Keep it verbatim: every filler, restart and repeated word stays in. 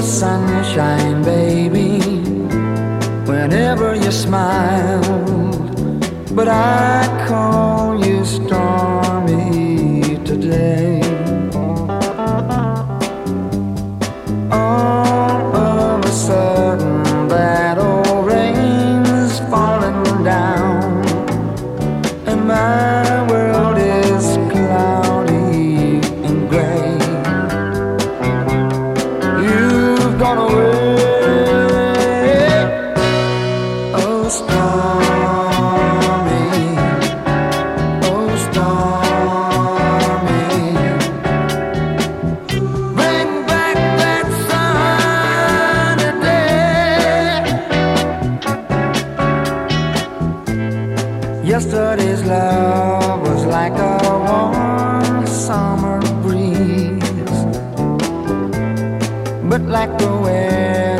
sunshine, baby, whenever you smiled. But I call you stormy today. All of a sudden that old rain's falling down, and my world is cloudy and gray. You've gone away. Oh, stormy, oh, stormy, bring back that sunny day. Yesterday's love was like a warm summer breeze, but like the wind